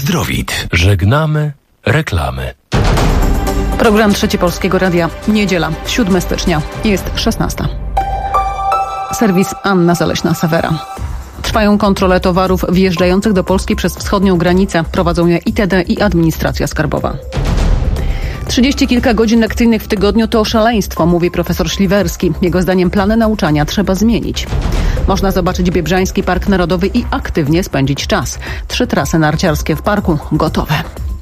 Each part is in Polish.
Zdrowit. Żegnamy reklamy. Program Trzeci Polskiego Radia. Niedziela, 7 stycznia. Jest 16. Serwis Anna Zaleśna-Sewera. Trwają kontrole towarów wjeżdżających do Polski przez wschodnią granicę. Prowadzą je ITD i Administracja Skarbowa. 30 kilka godzin lekcyjnych w tygodniu to szaleństwo, mówi profesor Śliwerski. Jego zdaniem plany nauczania trzeba zmienić. Można zobaczyć Biebrzański Park Narodowy i aktywnie spędzić czas. 3 trasy narciarskie w parku gotowe.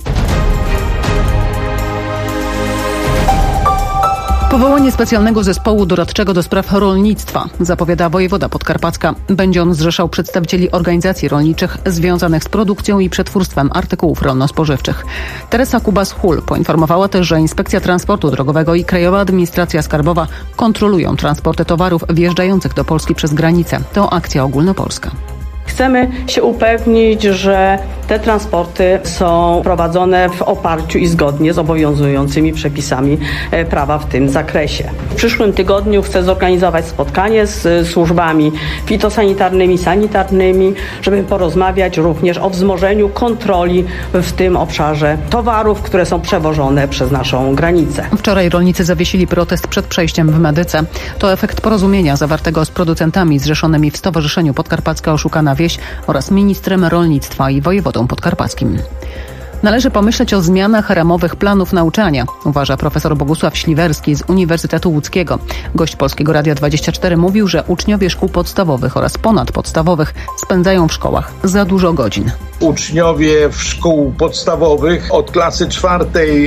Powołanie specjalnego zespołu doradczego do spraw rolnictwa zapowiada wojewoda podkarpacka. Będzie on zrzeszał przedstawicieli organizacji rolniczych związanych z produkcją i przetwórstwem artykułów rolno-spożywczych. Teresa Kubas-Hul poinformowała też, że Inspekcja Transportu Drogowego i Krajowa Administracja Skarbowa kontrolują transporty towarów wjeżdżających do Polski przez granicę. To akcja ogólnopolska. Chcemy się upewnić, że te transporty są prowadzone w oparciu i zgodnie z obowiązującymi przepisami prawa w tym zakresie. W przyszłym tygodniu chcę zorganizować spotkanie z służbami fitosanitarnymi, sanitarnymi, żeby porozmawiać również o wzmożeniu kontroli w tym obszarze towarów, które są przewożone przez naszą granicę. Wczoraj rolnicy zawiesili protest przed przejściem w Medyce. To efekt porozumienia zawartego z producentami zrzeszonymi w Stowarzyszeniu Podkarpacka Oszukana Wieś oraz ministrem rolnictwa i wojewodą podkarpackim. Należy pomyśleć o zmianach ramowych planów nauczania, uważa profesor Bogusław Śliwerski z Uniwersytetu Łódzkiego. Gość Polskiego Radia 24 mówił, że uczniowie szkół podstawowych oraz ponadpodstawowych spędzają w szkołach za dużo godzin. Uczniowie w szkół podstawowych od klasy 4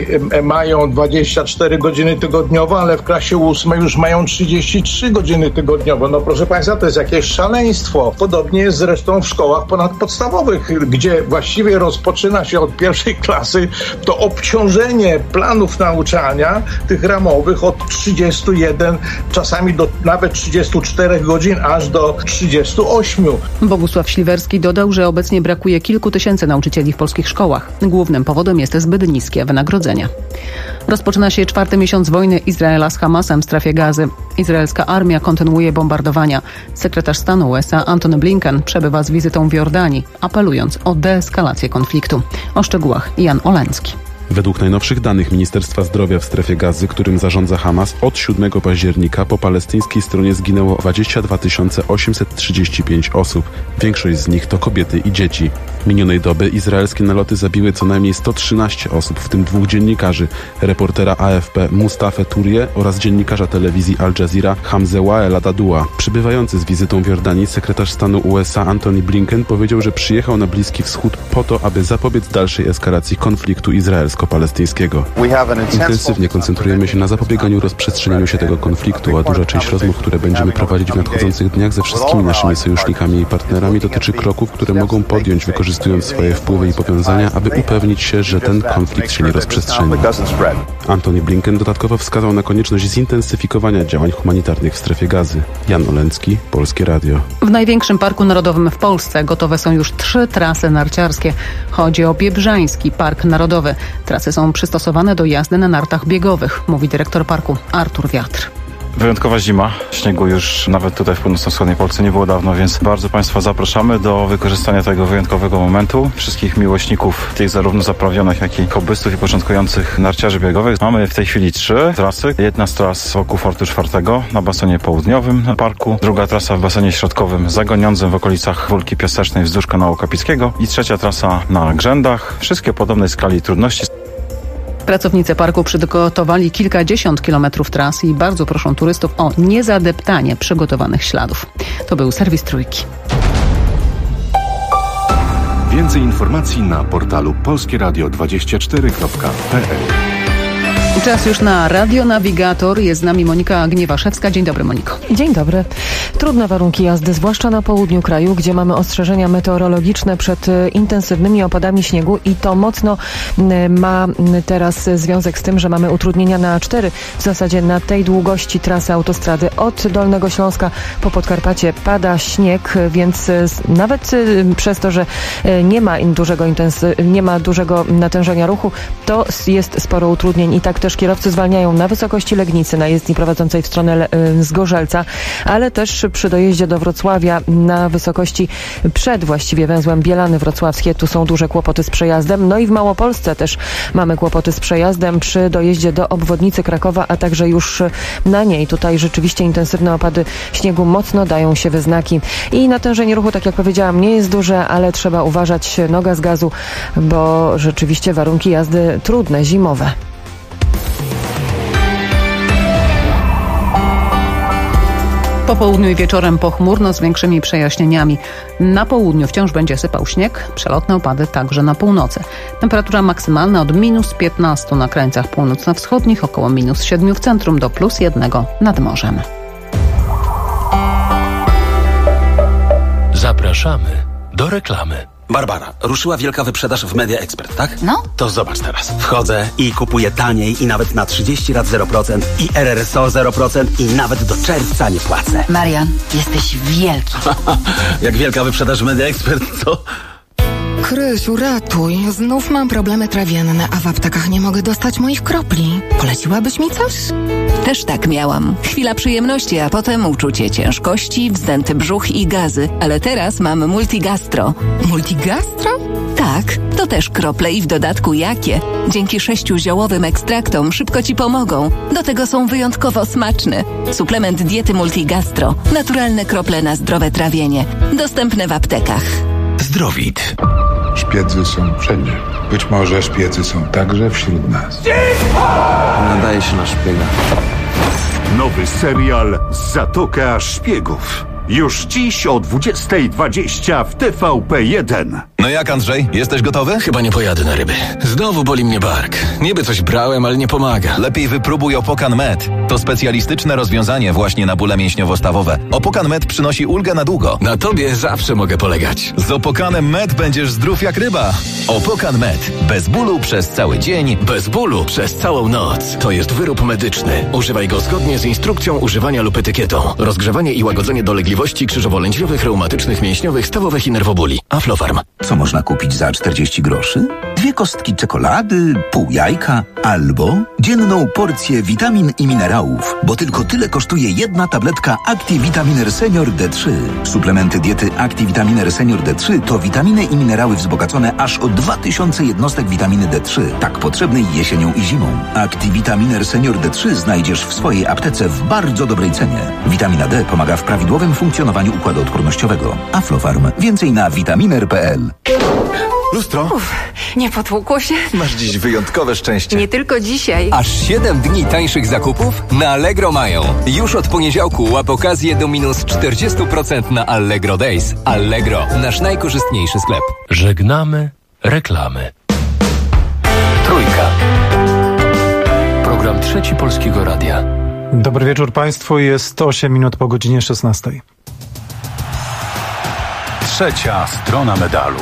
mają 24 godziny tygodniowo, ale w klasie 8 już mają 33 godziny tygodniowo. No proszę Państwa, to jest jakieś szaleństwo. Podobnie jest zresztą w szkołach ponadpodstawowych, gdzie właściwie rozpoczyna się od pierwszej klasy to obciążenie planów nauczania tych ramowych od 31, czasami do nawet 34 godzin, aż do 38. Bogusław Śliwerski dodał, że obecnie brakuje kilku tysięcy nauczycieli w polskich szkołach. Głównym powodem jest zbyt niskie wynagrodzenia. Rozpoczyna się 4. miesiąc wojny Izraela z Hamasem w strefie Gazy. Izraelska armia kontynuuje bombardowania. Sekretarz stanu USA Antony Blinken przebywa z wizytą w Jordanii, apelując o deeskalację konfliktu. O szczegółach Jan Oleński. Według najnowszych danych Ministerstwa Zdrowia w strefie Gazy, którym zarządza Hamas, od 7 października po palestyńskiej stronie zginęło 22 835 osób. Większość z nich to kobiety i dzieci. Minionej doby izraelskie naloty zabiły co najmniej 113 osób, w tym 2 dziennikarzy, reportera AFP Mustafę Turię oraz dziennikarza telewizji Al Jazeera Hamzę El Adadua. Przybywający z wizytą w Jordanii sekretarz stanu USA Antony Blinken powiedział, że przyjechał na Bliski Wschód po to, aby zapobiec dalszej eskalacji konfliktu izraelsko-palestyńskiego. Intensywnie koncentrujemy się na zapobieganiu rozprzestrzenianiu się tego konfliktu, a duża część rozmów, które będziemy prowadzić w nadchodzących dniach ze wszystkimi naszymi sojusznikami i partnerami, dotyczy kroków, które mogą podjąć, wykorzystując swoje wpływy i powiązania, aby upewnić się, że ten konflikt się nie rozprzestrzeni. Antony Blinken dodatkowo wskazał na konieczność zintensyfikowania działań humanitarnych w strefie Gazy. Jan Oleński, Polskie Radio. W największym parku narodowym w Polsce gotowe są już 3 trasy narciarskie. Chodzi o Biebrzański Park Narodowy. Trasy są przystosowane do jazdy na nartach biegowych, mówi dyrektor parku Artur Wiatr. Wyjątkowa zima. Śniegu już nawet tutaj w północno-wschodniej Polsce nie było dawno, więc bardzo Państwa zapraszamy do wykorzystania tego wyjątkowego momentu. Wszystkich miłośników, tych zarówno zaprawionych, jak i hobbystów i początkujących narciarzy biegowych. Mamy w tej chwili 3 trasy. Jedna z tras wokół Fortu 4 na basenie południowym parku, druga trasa w basenie środkowym zagoniącym w okolicach Wólki Piasecznej wzdłuż kanału Kapickiego i trzecia trasa na Grzędach. Wszystkie o podobnej skali trudności. Pracownicy parku przygotowali kilkadziesiąt kilometrów tras i bardzo proszą turystów o niezadeptanie przygotowanych śladów. To był serwis Trójki. Więcej informacji na portalu polskieradio24.pl. Czas już na Radionawigator. Jest z nami Monika Gniewaszewska. Dzień dobry, Moniko. Dzień dobry. Trudne warunki jazdy, zwłaszcza na południu kraju, gdzie mamy ostrzeżenia meteorologiczne przed intensywnymi opadami śniegu i to mocno ma teraz związek z tym, że mamy utrudnienia na A4. W zasadzie na tej długości trasy autostrady od Dolnego Śląska po Podkarpacie pada śnieg, więc nawet przez to, że nie ma dużego natężenia ruchu, to jest sporo utrudnień i tak też kierowcy zwalniają na wysokości Legnicy, na jezdni prowadzącej w stronę Zgorzelca, ale też przy dojeździe do Wrocławia na wysokości przed właściwie węzłem Bielany Wrocławskie. Tu są duże kłopoty z przejazdem. No i w Małopolsce też mamy kłopoty z przejazdem przy dojeździe do obwodnicy Krakowa, a także już na niej. Tutaj rzeczywiście intensywne opady śniegu mocno dają się we znaki. I natężenie ruchu, tak jak powiedziałam, nie jest duże, ale trzeba uważać, noga z gazu, bo rzeczywiście warunki jazdy trudne, zimowe. Po południu i wieczorem pochmurno z większymi przejaśnieniami. Na południu wciąż będzie sypał śnieg, przelotne opady także na północy. Temperatura maksymalna od -15 na krańcach północno-wschodnich, około -7 w centrum do +1 nad morzem. Zapraszamy do reklamy. Barbara, ruszyła wielka wyprzedaż w Media Expert, tak? No. To zobacz teraz. Wchodzę i kupuję taniej i nawet na 30 lat 0% i RRSO 0% i nawet do czerwca nie płacę. Marian, jesteś wielki. Jak wielka wyprzedaż w Media Expert, to... Krysiu, ratuj. Znów mam problemy trawienne, a w aptekach nie mogę dostać moich kropli. Poleciłabyś mi coś? Też tak miałam. Chwila przyjemności, a potem uczucie ciężkości, wzdęty brzuch i gazy. Ale teraz mam Multigastro. Multigastro? Tak, to też krople i w dodatku jakie. Dzięki 6 ziołowym ekstraktom szybko Ci pomogą. Do tego są wyjątkowo smaczne. Suplement diety Multigastro. Naturalne krople na zdrowe trawienie. Dostępne w aptekach. Zdrowit. Szpiedzy są wszędzie. Być może szpiedzy są także wśród nas. Nadaje się na szpiega. Nowy serial Zatoka Szpiegów. Już dziś o 20:20 w TVP1. No jak, Andrzej? Jesteś gotowy? Chyba nie pojadę na ryby. Znowu boli mnie bark. Niby coś brałem, ale nie pomaga. Lepiej wypróbuj Opokan Med. To specjalistyczne rozwiązanie właśnie na bóle mięśniowo-stawowe. Opokan Med przynosi ulgę na długo. Na tobie zawsze mogę polegać. Z Opokanem Med będziesz zdrów jak ryba. Opokan Med. Bez bólu przez cały dzień. Bez bólu przez całą noc. To jest wyrób medyczny. Używaj go zgodnie z instrukcją używania lub etykietą. Rozgrzewanie i łagodzenie dolegliwości krzyżowo-lędźwiowych, reumatycznych, mięśniowych, stawowych i nerwobóli. Aflofarm. Co można kupić za 40 groszy? 2 kostki czekolady, pół jajka albo dzienną porcję witamin i minerałów, bo tylko tyle kosztuje jedna tabletka ActiVitaminer Senior D3. Suplementy diety ActiVitaminer Senior D3 to witaminy i minerały wzbogacone aż o 2000 jednostek witaminy D3, tak potrzebnej jesienią i zimą. ActiVitaminer Senior D3 znajdziesz w swojej aptece w bardzo dobrej cenie. Witamina D pomaga w prawidłowym funkcjonowaniu układu odpornościowego. Aflofarm. Więcej na vitaminer.pl. Lustro? Nie potłukło się? Masz dziś wyjątkowe szczęście. Nie tylko dzisiaj. Aż 7 dni tańszych zakupów na Allegro mają. Już od poniedziałku łap okazję do -40% na Allegro Days. Allegro, nasz najkorzystniejszy sklep. Żegnamy reklamy. Trójka. Program Trzeci Polskiego Radia. Dobry wieczór Państwu, jest 8 minut po godzinie 16. Trzecia strona medalu.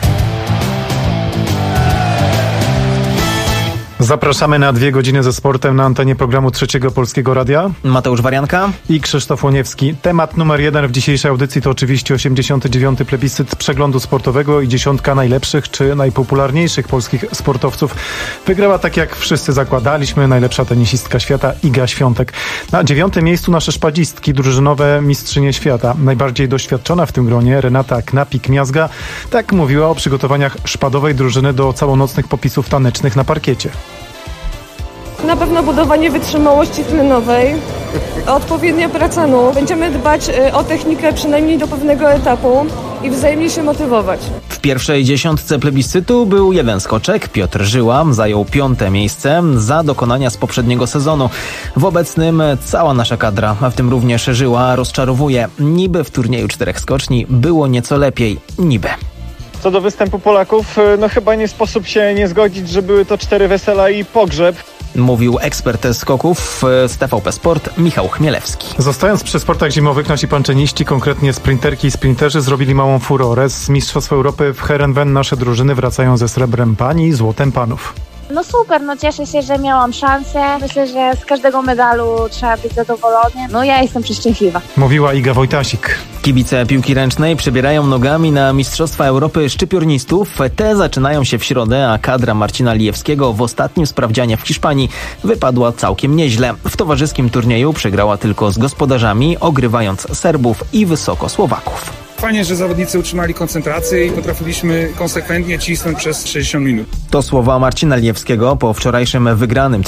Zapraszamy na 2 godziny ze sportem na antenie programu Trzeciego Polskiego Radia. Mateusz Warianka i Krzysztof Łoniewski. Temat numer 1 w dzisiejszej audycji to oczywiście 89. plebiscyt przeglądu sportowego i 10 najlepszych czy najpopularniejszych polskich sportowców. Wygrała, tak jak wszyscy zakładaliśmy, najlepsza tenisistka świata Iga Świątek. Na 9. miejscu nasze szpadzistki, drużynowe mistrzynie świata. Najbardziej doświadczona w tym gronie Renata Knapik-Miazga tak mówiła o przygotowaniach szpadowej drużyny do całonocnych popisów tanecznych na parkiecie. Na pewno budowanie wytrzymałości tlenowej, odpowiednia praca nóg. Będziemy dbać o technikę przynajmniej do pewnego etapu i wzajemnie się motywować. W pierwszej 10 plebiscytu był jeden skoczek. Piotr Żyła zajął 5. miejsce za dokonania z poprzedniego sezonu. W obecnym cała nasza kadra, a w tym również Żyła, rozczarowuje. Niby w turnieju 4 skoczni było nieco lepiej. Niby. Co do występu Polaków, no chyba nie sposób się nie zgodzić, że były to 4 wesela i pogrzeb. Mówił ekspert skoków z TVP Sport Michał Chmielewski. Zostając przy sportach zimowych, nasi panczeniści, konkretnie sprinterki i sprinterzy, zrobili małą furorę. Z Mistrzostw Europy w Heerenveen nasze drużyny wracają ze srebrem pań i złotem panów. No super, cieszę się, że miałam szansę. Myślę, że z każdego medalu trzeba być zadowolony. Ja jestem przeszczęśliwa. Mówiła Iga Wojtasik. Kibice piłki ręcznej przebierają nogami na Mistrzostwa Europy szczypiornistów. Te zaczynają się w środę, a kadra Marcina Lijewskiego w ostatnim sprawdzianie w Hiszpanii wypadła całkiem nieźle. W towarzyskim turnieju przegrała tylko z gospodarzami, ogrywając Serbów i wysoko Słowaków. Fajnie, że zawodnicy utrzymali koncentrację i potrafiliśmy konsekwentnie cisnąć przez 60 minut. To słowa Marcina Lijewskiego po wczorajszym wygranym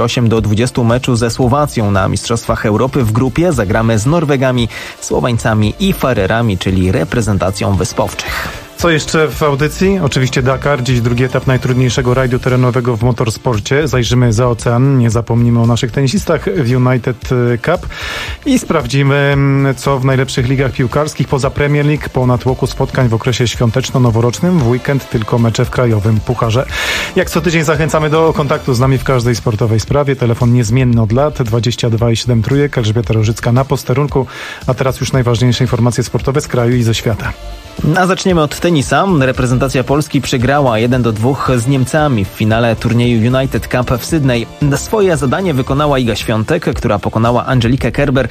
38-20 meczu ze Słowacją na Mistrzostwach Europy. W grupie zagramy z Norwegami, Słoweńcami i Farerami, czyli reprezentacją wyspowczych. Co jeszcze w audycji? Oczywiście Dakar, dziś drugi etap najtrudniejszego rajdu terenowego w motorsporcie. Zajrzymy za ocean, nie zapomnimy o naszych tenisistach w United Cup i sprawdzimy, co w najlepszych ligach piłkarskich poza Premier League po natłoku spotkań w okresie świąteczno-noworocznym. W weekend tylko mecze w krajowym pucharze. Jak co tydzień zachęcamy do kontaktu z nami w każdej sportowej sprawie. Telefon niezmienny od lat 22,7 trójek. Elżbieta Rożycka na posterunku. A teraz już najważniejsze informacje sportowe z kraju i ze świata. A zaczniemy od tenisa. Reprezentacja Polski przegrała 1-2 z Niemcami w finale turnieju United Cup w Sydney. Swoje zadanie wykonała Iga Świątek, która pokonała Angelikę Kerber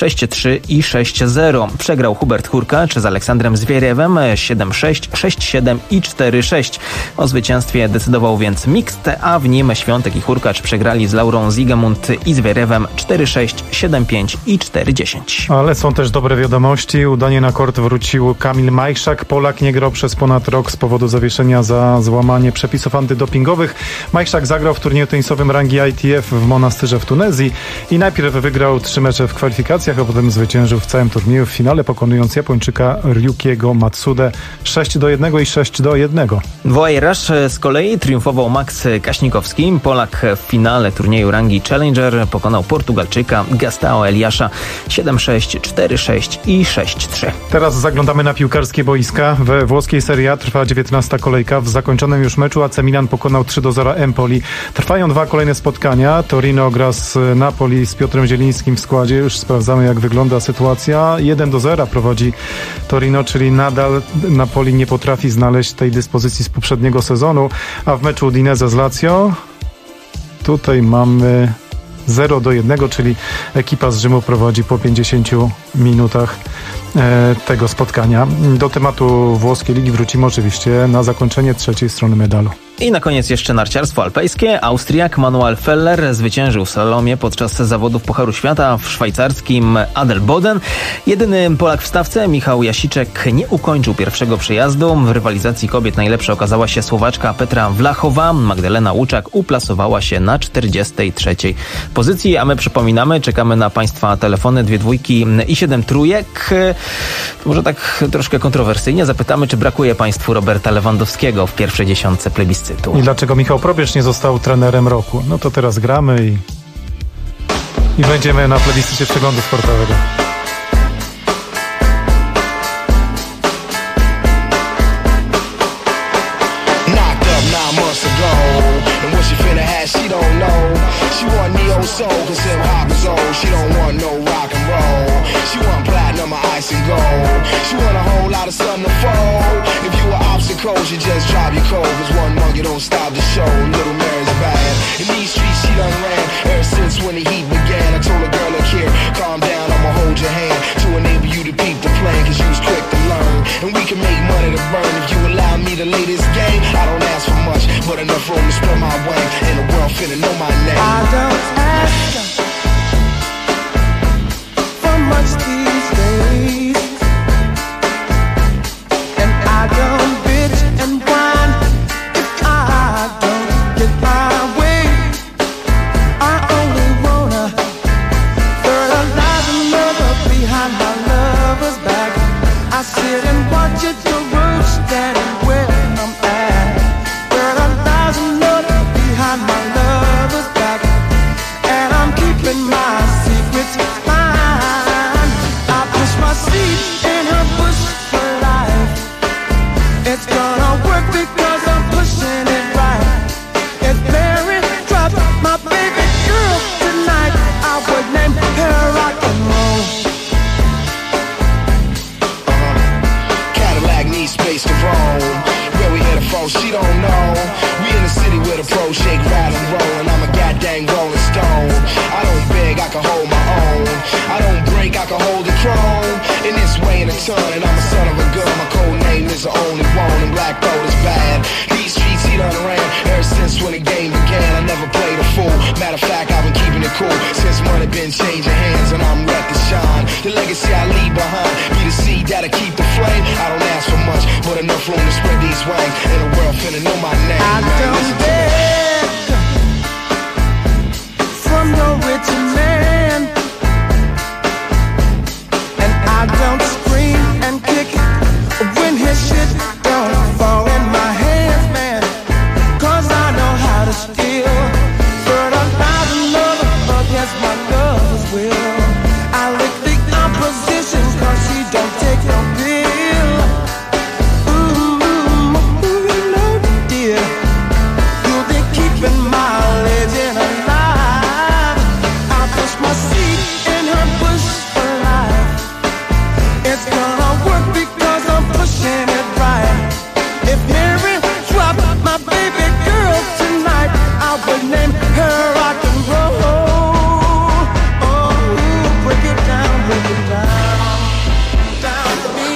6-3 i 6-0. Przegrał Hubert Hurkacz z Aleksandrem Zwieriewem 7-6, 6-7 i 4-6. O zwycięstwie decydował więc mixt, a w nim Świątek i Hurkacz przegrali z Laurą Zigemund i Zwieriewem 4-6, 7-5 i 4-10. Ale są też dobre wiadomości. Udanie na kort wrócił Kamil Majszak. Polak nie grał przez ponad rok z powodu zawieszenia za złamanie przepisów antydopingowych. Majszak zagrał w turnieju tenisowym rangi ITF w Monastyrze w Tunezji i najpierw wygrał 3 mecze w kwalifikacjach, a potem zwyciężył w całym turnieju w finale, pokonując Japończyka Ryukiego Matsudę 6-1 i 6-1. W Oiraż z kolei triumfował Max Kaśnikowski. Polak w finale turnieju rangi Challenger pokonał Portugalczyka Gastão Eliasza 7-6, 4-6 i 6-3. Teraz zaglądamy na piłkarskie boiska. We włoskiej Serie A trwa 19. kolejka. W zakończonym już meczu AC Milan pokonał 3-0 Empoli. Trwają 2 kolejne spotkania. Torino gra z Napoli z Piotrem Zielińskim w składzie. Już sprawdzamy, jak wygląda sytuacja. 1-0 prowadzi Torino, czyli nadal Napoli nie potrafi znaleźć tej dyspozycji z poprzedniego sezonu. A w meczu Udinese z Lazio tutaj mamy 0-1, czyli ekipa z Rzymu prowadzi po 50 minutach tego spotkania. Do tematu włoskiej ligi wrócimy oczywiście na zakończenie trzeciej strony medalu. I na koniec jeszcze narciarstwo alpejskie. Austriak Manuel Feller zwyciężył w slalomie podczas zawodów Pucharu Świata w szwajcarskim Adelboden. Jedyny Polak w stawce, Michał Jasiczek, nie ukończył pierwszego przejazdu. W rywalizacji kobiet najlepsza okazała się Słowaczka Petra Wlachowa. Magdalena Łuczak uplasowała się na 43. pozycji, a my przypominamy, czekamy na Państwa telefony 2 dwójki i 7 trójek. Może tak troszkę kontrowersyjnie zapytamy, czy brakuje Państwu Roberta Lewandowskiego w pierwszej dziesiątce plebiscytu. I dlaczego Michał Probierz nie został trenerem roku? No to teraz gramy i będziemy na plebiscycie przeglądu sportowego. You just drive you cold, cause one monkey don't stop the show. Little Mary's bad. In these streets she done ran ever since when the heat began. I told a girl, look here, calm down, I'ma hold your hand to enable you to peep the plan, cause you was quick to learn. And we can make money to burn if you allow me to lay this game. I don't ask for much, but enough room to spread my wings. And the world finna know my name. I don't ask for much these days. And I don't bitch and whine if I don't get my way. I only wanna fertilize another behind my lover's back. I sit and watch it go standing where I'm at. Fertilize another behind my lover's back. on. We in the city where the pros shake, rattle, and roll, and I'm a goddamn rolling stone. I don't beg, I can hold my own. I don't break, I can hold the chrome. In this way in a ton, and I'm a son of a gun. My code name is the only one, and black gold is bad. These streets he done ran ever since when the game began. I never played a fool. Matter of fact, I've been keeping it cool since money been changing hands, and I'm ready to shine. The legacy I leave behind be the seed that'll keep the flame. I don't ask for much, but enough room to spread these wings. And the world finna know my name. I don't beg from no rich man, and I don't scream and kick when his shit don't fall in my hands, man. 'Cause I know how to steal, but I'm not another against my lover's will. I lick the opposition 'cause she don't take no pill. Dear, you'll be keeping my legend alive. I push my seed in her bush for life. It's gonna work because I'm pushing it right. If Mary dropped my baby girl tonight, I would name her rock and roll. Oh, break it down, down to me.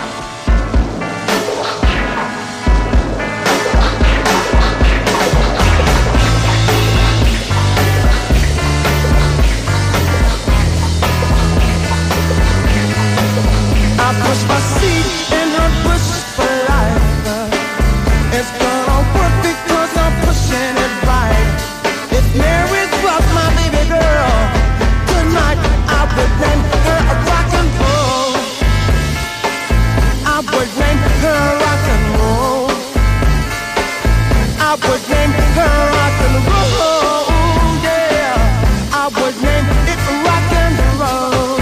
I push my seat in her bush for life. It's gonna work because I'm pushing it right. If Mary dropped my baby girl tonight, I would name her a rock and roll. I would name her rock and roll. I would name her rock and roll. Yeah, I would name it rock and roll.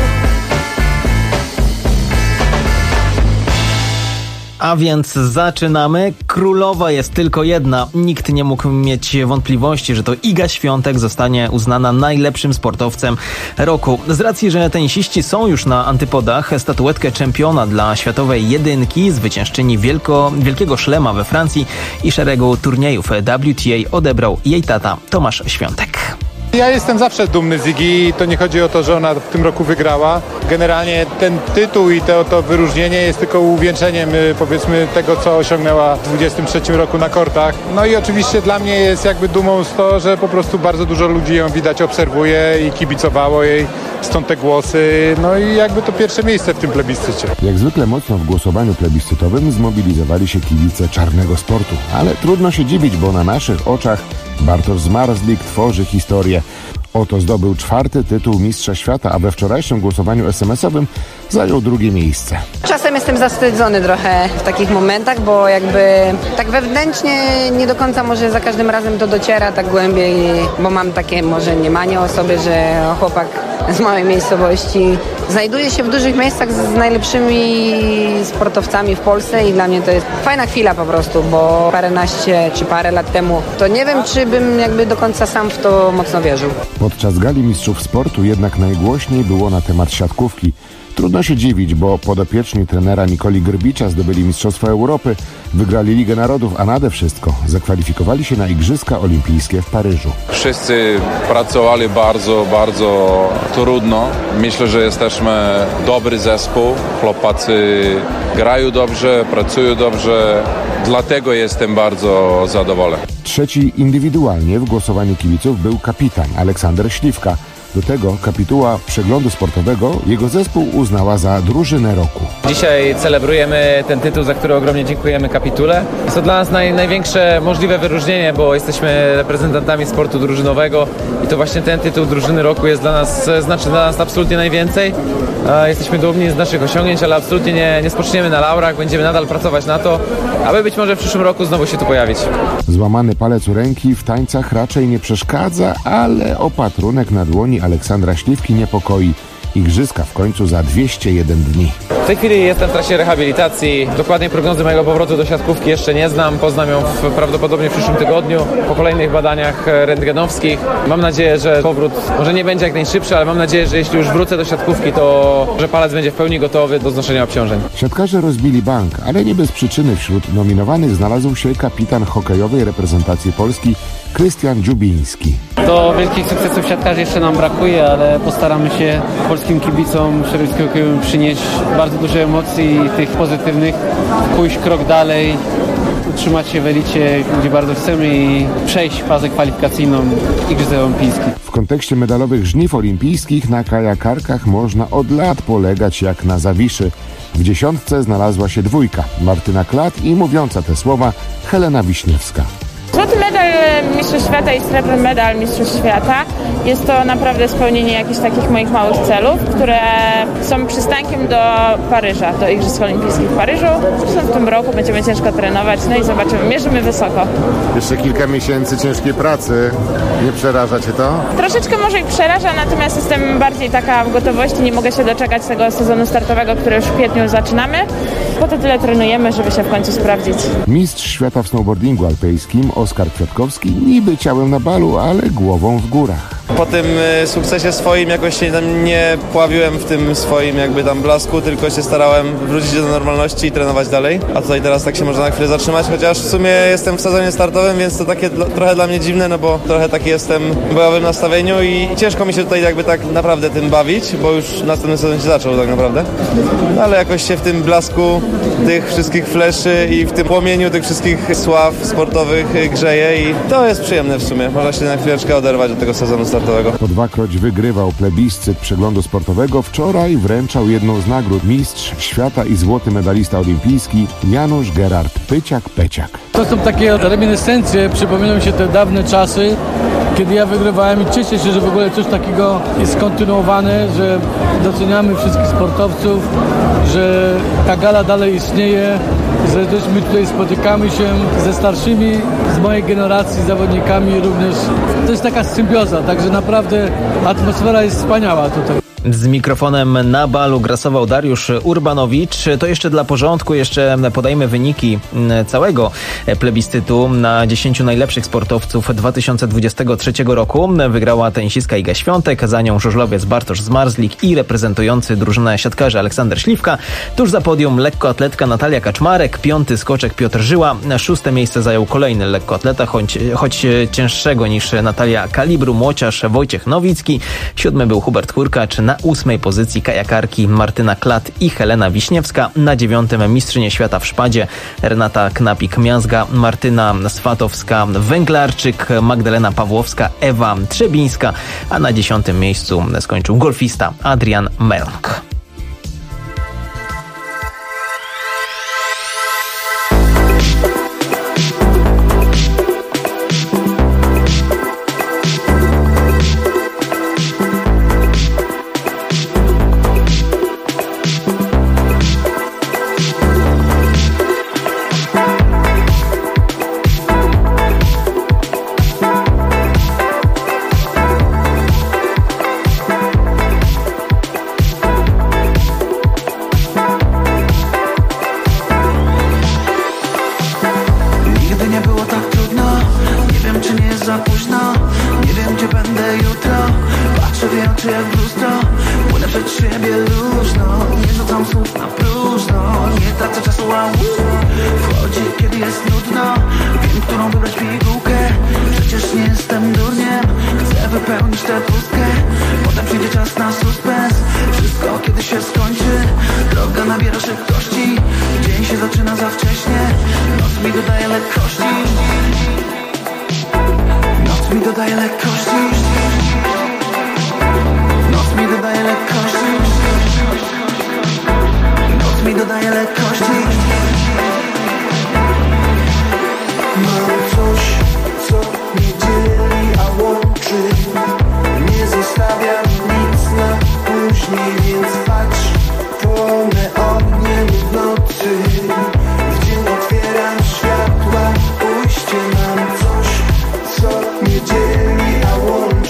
A więc zaczynamy. Królowa jest tylko jedna. Nikt nie mógł mieć wątpliwości, że to Iga Świątek zostanie uznana najlepszym sportowcem roku. Z racji, że tenisiści są już na antypodach, statuetkę czempiona dla światowej jedynki, zwyciężczyni wielkiego szlema we Francji i szeregu turniejów WTA odebrał jej tata Tomasz Świątek. Ja jestem zawsze dumny z Igi. To nie chodzi o to, że ona w tym roku wygrała. Generalnie ten tytuł i to wyróżnienie jest tylko uwieńczeniem, powiedzmy, tego, co osiągnęła w 23 roku na kortach. No i oczywiście dla mnie jest jakby dumą z to, że po prostu bardzo dużo ludzi ją widać, obserwuje i kibicowało jej, stąd te głosy. No i jakby to pierwsze miejsce w tym plebiscycie. Jak zwykle mocno w głosowaniu plebiscytowym zmobilizowali się kibice czarnego sportu. Ale trudno się dziwić, bo na naszych oczach Bartosz Zmarzlik tworzy historię. Oto zdobył 4. tytuł mistrza świata, a we wczorajszym głosowaniu SMS-owym zajął 2. miejsce. Czasem jestem zawstydzony trochę w takich momentach, bo jakby tak wewnętrznie nie do końca może za każdym razem to dociera tak głębiej, bo mam takie może mniemanie o sobie, że chłopak z małej miejscowości znajduje się w dużych miejscach z najlepszymi sportowcami w Polsce i dla mnie to jest fajna chwila po prostu, bo paręnaście czy parę lat temu to nie wiem, czy bym jakby do końca sam w to mocno wierzył. Podczas gali mistrzów sportu jednak najgłośniej było na temat siatkówki. Trudno się dziwić, bo podopieczni trenera Nikoli Grbicza zdobyli Mistrzostwa Europy, wygrali Ligę Narodów, a nade wszystko zakwalifikowali się na Igrzyska Olimpijskie w Paryżu. Wszyscy pracowali bardzo, bardzo trudno. Myślę, że jesteśmy dobry zespół. Chłopacy grają dobrze, pracują dobrze. Dlatego jestem bardzo zadowolony. Trzeci indywidualnie w głosowaniu kibiców był kapitan Aleksander Śliwka. Do tego kapituła przeglądu sportowego jego zespół uznała za drużynę roku. Dzisiaj celebrujemy ten tytuł, za który ogromnie dziękujemy kapitule. Jest to dla nas największe możliwe wyróżnienie, bo jesteśmy reprezentantami sportu drużynowego i to właśnie ten tytuł drużyny roku jest znaczy dla nas absolutnie najwięcej. Jesteśmy dumni z naszych osiągnięć, ale absolutnie nie spoczniemy na laurach, będziemy nadal pracować na to, aby być może w przyszłym roku znowu się tu pojawić. Złamany palec u ręki w tańcach raczej nie przeszkadza, ale opatrunek na dłoni Aleksandra Śliwki niepokoi. Igrzyska w końcu za 201 dni. W tej chwili jestem w trakcie rehabilitacji. Dokładnej prognozy mojego powrotu do siatkówki jeszcze nie znam. Poznam ją prawdopodobnie w przyszłym tygodniu po kolejnych badaniach rentgenowskich. Mam nadzieję, że powrót może nie będzie jak najszybszy, ale mam nadzieję, że jeśli już wrócę do siatkówki, to że palec będzie w pełni gotowy do znoszenia obciążeń. Siatkarze rozbili bank, ale nie bez przyczyny. Wśród nominowanych znalazł się kapitan hokejowej reprezentacji Polski Krystian Dziubiński. Do wielkich sukcesów siatkarzy jeszcze nam brakuje, ale postaramy się polskim kibicom środowisku hokejowym przynieść bardzo dużo emocji, tych pozytywnych, pójść krok dalej, utrzymać się w elicie, gdzie bardzo chcemy i przejść fazę kwalifikacyjną Igrzysk Olimpijskich. W kontekście medalowych żniw olimpijskich na kajakarkach można od lat polegać jak na Zawiszy. W 10 znalazła się dwójka: Martyna Klat i mówiąca te słowa Helena Wiśniewska. Złoty medal Mistrzostw Świata i srebrny medal Mistrzostw Świata jest to naprawdę spełnienie jakichś takich moich małych celów, które są przystankiem do Paryża, do Igrzysk Olimpijskich w Paryżu. Zresztą w tym roku będziemy ciężko trenować, no i zobaczymy, mierzymy wysoko. Jeszcze kilka miesięcy ciężkiej pracy. Nie przeraża Cię to? Troszeczkę może ich przeraża, natomiast jestem bardziej taka w gotowości, nie mogę się doczekać tego sezonu startowego, który już w kwietniu zaczynamy. Po to tyle trenujemy, żeby się w końcu sprawdzić. Mistrz świata w snowboardingu alpejskim Oskar Kwiatkowski niby ciałem na balu, ale głową w górach. Po tym sukcesie swoim jakoś się tam nie pławiłem w tym swoim jakby tam blasku, tylko się starałem wrócić do normalności i trenować dalej. A tutaj teraz tak się można na chwilę zatrzymać, chociaż w sumie jestem w sezonie startowym, więc to takie trochę dla mnie dziwne, no bo trochę taki jestem w bojowym nastawieniu i ciężko mi się tutaj jakby tak naprawdę tym bawić, bo już następny sezon się zaczął tak naprawdę. No, ale jakoś się w tym blasku tych wszystkich fleszy i w tym płomieniu tych wszystkich sław sportowych grzeje i to jest przyjemne w sumie. Można się na chwileczkę oderwać od tego sezonu startowego. Po dwakroć wygrywał plebiscyt przeglądu sportowego. Wczoraj wręczał jedną z nagród mistrz świata i złoty medalista olimpijski Janusz Gerard Pyciak-Peciak. To są takie reminiscencje, przypominają się te dawne czasy, kiedy ja wygrywałem i cieszę się, że w ogóle coś takiego jest kontynuowane, że doceniamy wszystkich sportowców, że ta gala dalej istnieje, że my tutaj spotykamy się ze starszymi z mojej generacji zawodnikami również. To jest taka symbioza, także naprawdę atmosfera jest wspaniała tutaj. Z mikrofonem na balu grasował Dariusz Urbanowicz. To jeszcze dla porządku, jeszcze podajmy wyniki całego plebiscytu na 10 najlepszych sportowców 2023 roku. Wygrała tenisistka Iga Świątek, za nią żużlowiec Bartosz Zmarzlik i reprezentujący drużynę siatkarzy Aleksander Śliwka. Tuż za podium lekkoatletka Natalia Kaczmarek, 5. skoczek Piotr Żyła, 6. miejsce zajął kolejny lekkoatleta, choć cięższego niż Natalia kalibru, młociarz Wojciech Nowicki. 7. był Hubert Hurkacz, na 8. pozycji kajakarki Martyna Klat i Helena Wiśniewska, na 9. mistrzynie świata w szpadzie Renata Knapik-Miazga, Martyna Swatowska, Węglarczyk, Magdalena Pawłowska, Ewa Trzebińska, a na 10. miejscu skończył golfista Adrian Melk. Światła, pójście mam coś, co nie dzieli, a łączy.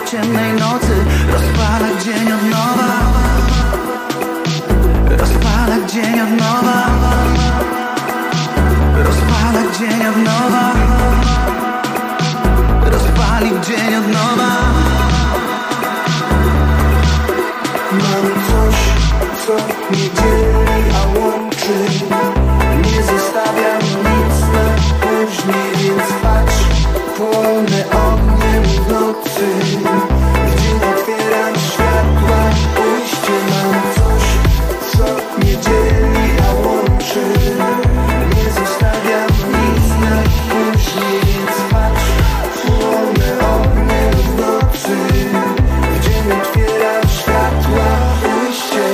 ciemnej nocy rozpalać dzień od nowa. Rozpalać dzień od nowa. Rozpalać dzień od nowa. Rozpalił dzień od nowa. Mam coś, co mnie dzieli, a łączy. Nie zostawiam nic na później, więc patrz, płonę ogniem w nocy. W dzień otwieram światła, ujście. Mam coś, co mnie dzieli, a łączy. Nie zostawiam nic na później, więc patrz, płonę ogniem w nocy. W dzień otwieram światła, ujście.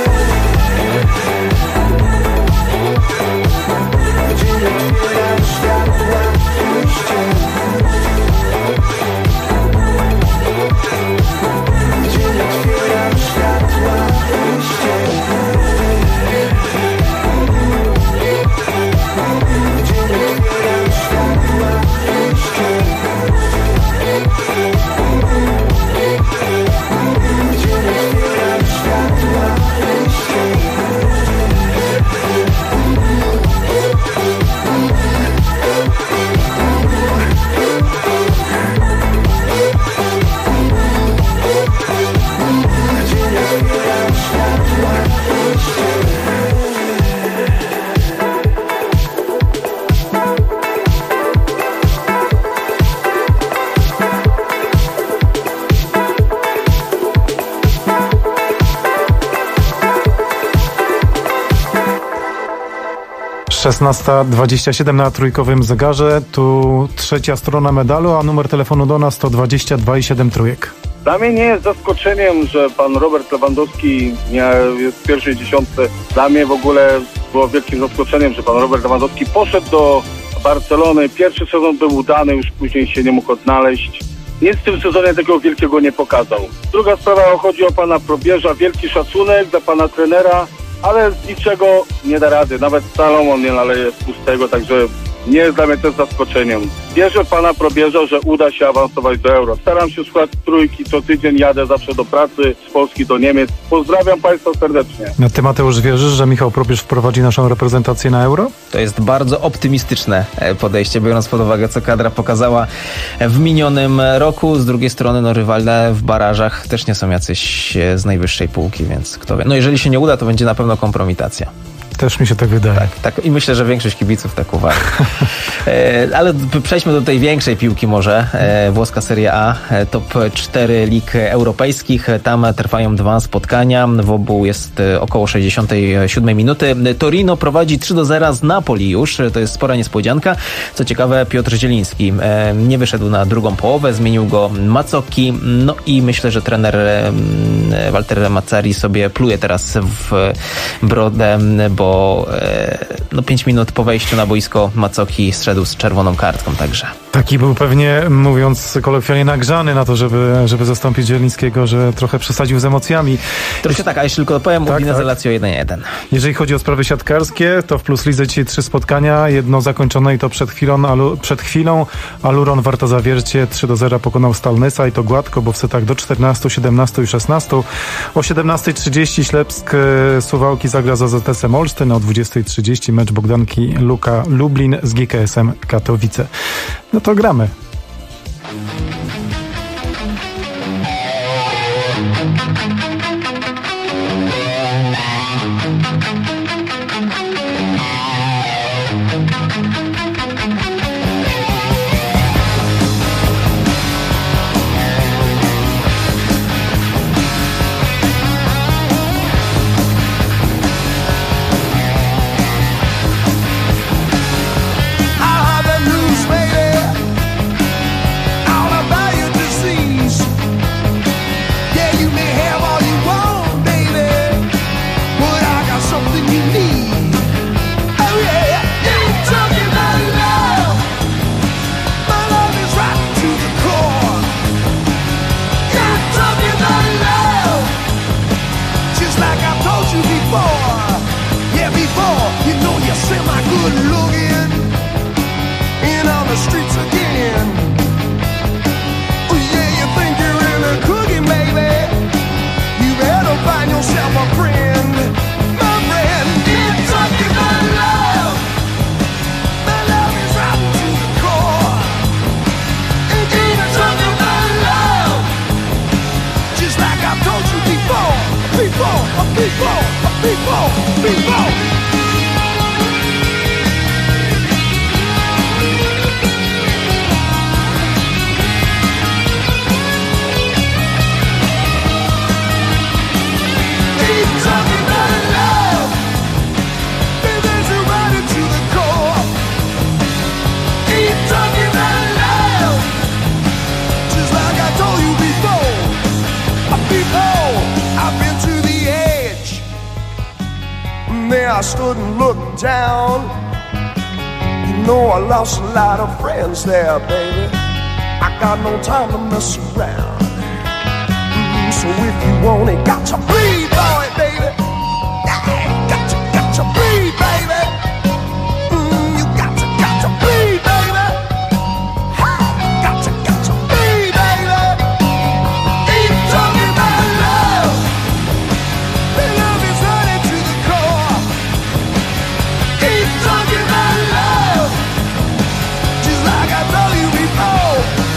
W dzień otwieram światła, ujście. W dzień otwieram światła, ujście. W dzień otwieram światła, ujście. W dzień otwieram światła, ujście. Szesnasta 27 na trójkowym zegarze. Tu trzecia strona medalu, a numer telefonu do nas to 22,7 trójek. Dla mnie nie jest zaskoczeniem, że pan Robert Lewandowski jest w pierwszej dziesiątce. Dla mnie w ogóle było wielkim zaskoczeniem, że pan Robert Lewandowski poszedł do Barcelony. Pierwszy sezon był udany, już później się nie mógł odnaleźć. Nic w tym sezonie takiego wielkiego nie pokazał. Druga sprawa, chodzi o pana Probierza. Wielki szacunek dla pana trenera, ale z niczego nie da rady. Nawet Salomon nie naleje z pustego, także nie jest dla mnie też zaskoczeniem. Wierzę pana Probierza, że uda się awansować do Euro. Staram się słuchać trójki, co tydzień jadę zawsze do pracy, z Polski do Niemiec. Pozdrawiam państwa serdecznie. A ty, Mateusz, wierzysz, że Michał Probierz wprowadzi naszą reprezentację na Euro? To jest bardzo optymistyczne podejście, biorąc pod uwagę, co kadra pokazała w minionym roku. Z drugiej strony, rywale w barażach też nie są jacyś z najwyższej półki, więc kto wie. Jeżeli się nie uda, to będzie na pewno kompromitacja. Też mi się tak wydaje. Tak. I myślę, że większość kibiców tak uważa. Ale przejdźmy do tej większej piłki może. Włoska Serie A, top 4 lig europejskich. Tam trwają 2 spotkania. W obu jest około 67 minuty. Torino prowadzi 3-0 z Napoli już. To jest spora niespodzianka. Co ciekawe, Piotr Zieliński nie wyszedł na drugą połowę. Zmienił go Mazzocchi. No i myślę, że trener Walter Mazzari sobie pluje teraz w brodę, bo 5 minut po wejściu na boisko Mazzocchi zszedł z czerwoną kartką także. Taki był pewnie, mówiąc kolokwialnie, nagrzany na to, żeby zastąpić Zielińskiego, że trochę przesadził z emocjami. Troszkę tak, a jeszcze tylko dopowiem, Udinese Lazio 1-1. Jeżeli chodzi o sprawy siatkarskie, to w Plus Lidze dzisiaj 3 spotkania, jedno zakończone i to przed chwilą. Aluron Warta Zawiercie 3-0 pokonał Stal Nysa i to gładko, bo w setach do 14, 17 i 16. O 17:30 Ślepsk Suwałki zagra z AZS-em Olsztyn, o 20:30 mecz Bogdanki Luka Lublin z GKS-em Katowice. No to gramy. All I stood and looked down. You know I lost a lot of friends there, baby. I got no time to mess around. So if you want it, got to bleed, boy, baby. Got to bleed, baby. You got to bleed, baby. Got to bleed, baby. Keep talking about love. The love is running to the core. Keep talking about love. Just like I told you before.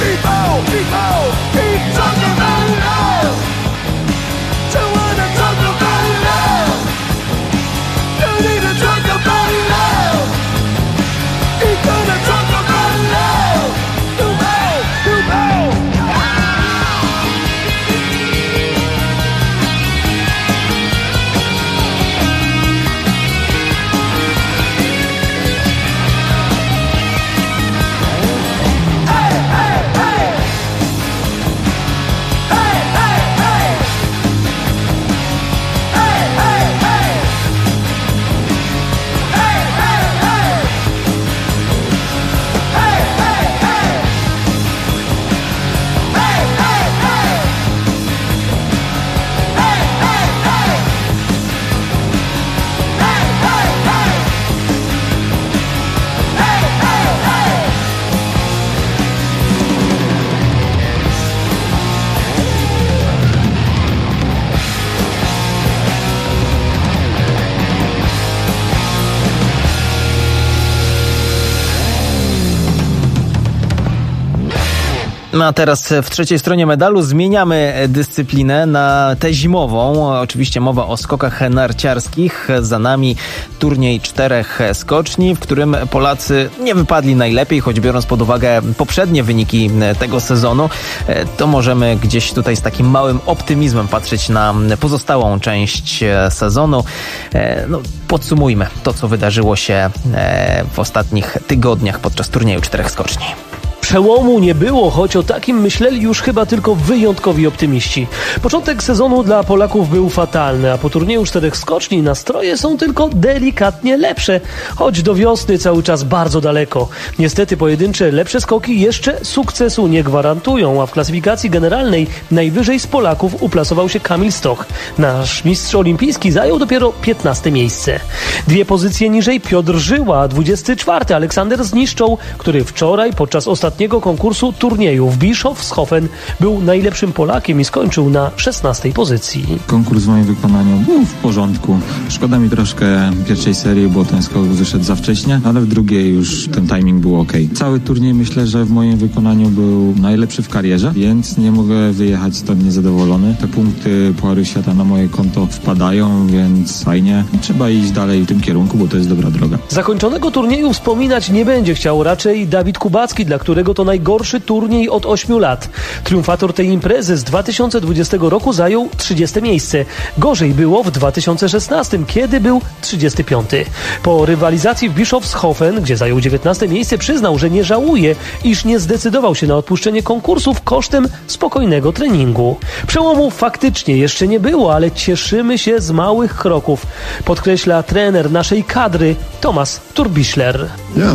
Keep talking about love. Don't wanna talk about love. Don't need to talk about love. Keep gonna talk about love. You know. No a teraz w trzeciej stronie medalu zmieniamy dyscyplinę na tę zimową. Oczywiście mowa o skokach narciarskich. Za nami turniej 4 skoczni, w którym Polacy nie wypadli najlepiej, choć biorąc pod uwagę poprzednie wyniki tego sezonu, to możemy gdzieś tutaj z takim małym optymizmem patrzeć na pozostałą część sezonu. No, podsumujmy to, co wydarzyło się w ostatnich tygodniach podczas turnieju 4 skoczni. Przełomu nie było, choć o takim myśleli już chyba tylko wyjątkowi optymiści. Początek sezonu dla Polaków był fatalny, a po turnieju 4 skoczni nastroje są tylko delikatnie lepsze, choć do wiosny cały czas bardzo daleko. Niestety pojedyncze lepsze skoki jeszcze sukcesu nie gwarantują, a w klasyfikacji generalnej najwyżej z Polaków uplasował się Kamil Stoch. Nasz mistrz olimpijski zajął dopiero 15 miejsce. 2 pozycje niżej Piotr Żyła, a 24 Aleksander Zniszczoł, który wczoraj podczas ostatniego konkursu turnieju w Bischofshofen był najlepszym Polakiem i skończył na 16 pozycji. Konkurs w moim wykonaniu był w porządku. Szkoda mi troszkę pierwszej serii, bo ten skok wyszedł za wcześnie, ale w drugiej już ten timing był ok. Cały turniej myślę, że w moim wykonaniu był najlepszy w karierze, więc nie mogę wyjechać stąd niezadowolony. Te punkty Pucharu Świata na moje konto wpadają, więc fajnie. Trzeba iść dalej w tym kierunku, bo to jest dobra droga. Zakończonego turnieju wspominać nie będzie chciał raczej Dawid Kubacki, dla którego to najgorszy turniej od 8 lat. Triumfator tej imprezy z 2020 roku zajął 30 miejsce. Gorzej było w 2016, kiedy był 35. Po rywalizacji w Bischofshofen, gdzie zajął 19 miejsce, przyznał, że nie żałuje, iż nie zdecydował się na odpuszczenie konkursów kosztem spokojnego treningu. Przełomu faktycznie jeszcze nie było, ale cieszymy się z małych kroków, podkreśla trener naszej kadry Thomas Turbischler.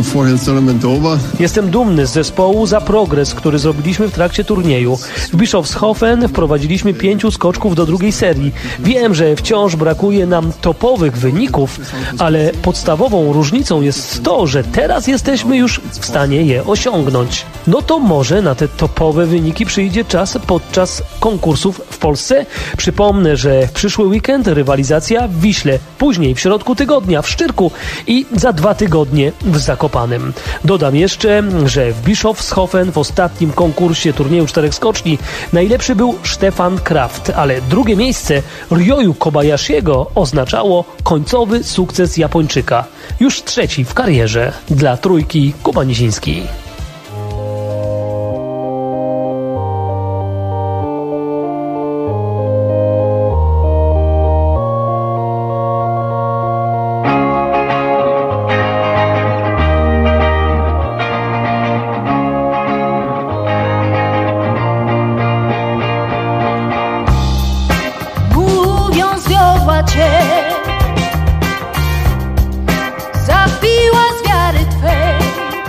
Jestem dumny z zespołu za progres, który zrobiliśmy w trakcie turnieju. W Bischofshofen wprowadziliśmy 5 skoczków do drugiej serii. Wiem, że wciąż brakuje nam topowych wyników, ale podstawową różnicą jest to, że teraz jesteśmy już w stanie je osiągnąć. No to może na te topowe wyniki przyjdzie czas podczas konkursów w Polsce. Przypomnę, że w przyszły weekend rywalizacja w Wiśle, później w środku tygodnia w Szczyrku i za 2 tygodnie w Zakopanem. Dodam jeszcze, że w Bischofshofen Bischofshofen w ostatnim konkursie turnieju 4 skoczni najlepszy był Stefan Kraft, ale drugie miejsce Ryoyu Kobayashiego oznaczało końcowy sukces Japończyka. Już trzeci w karierze dla trójki Kuba Nisiński. Zabiła z wiary Twej,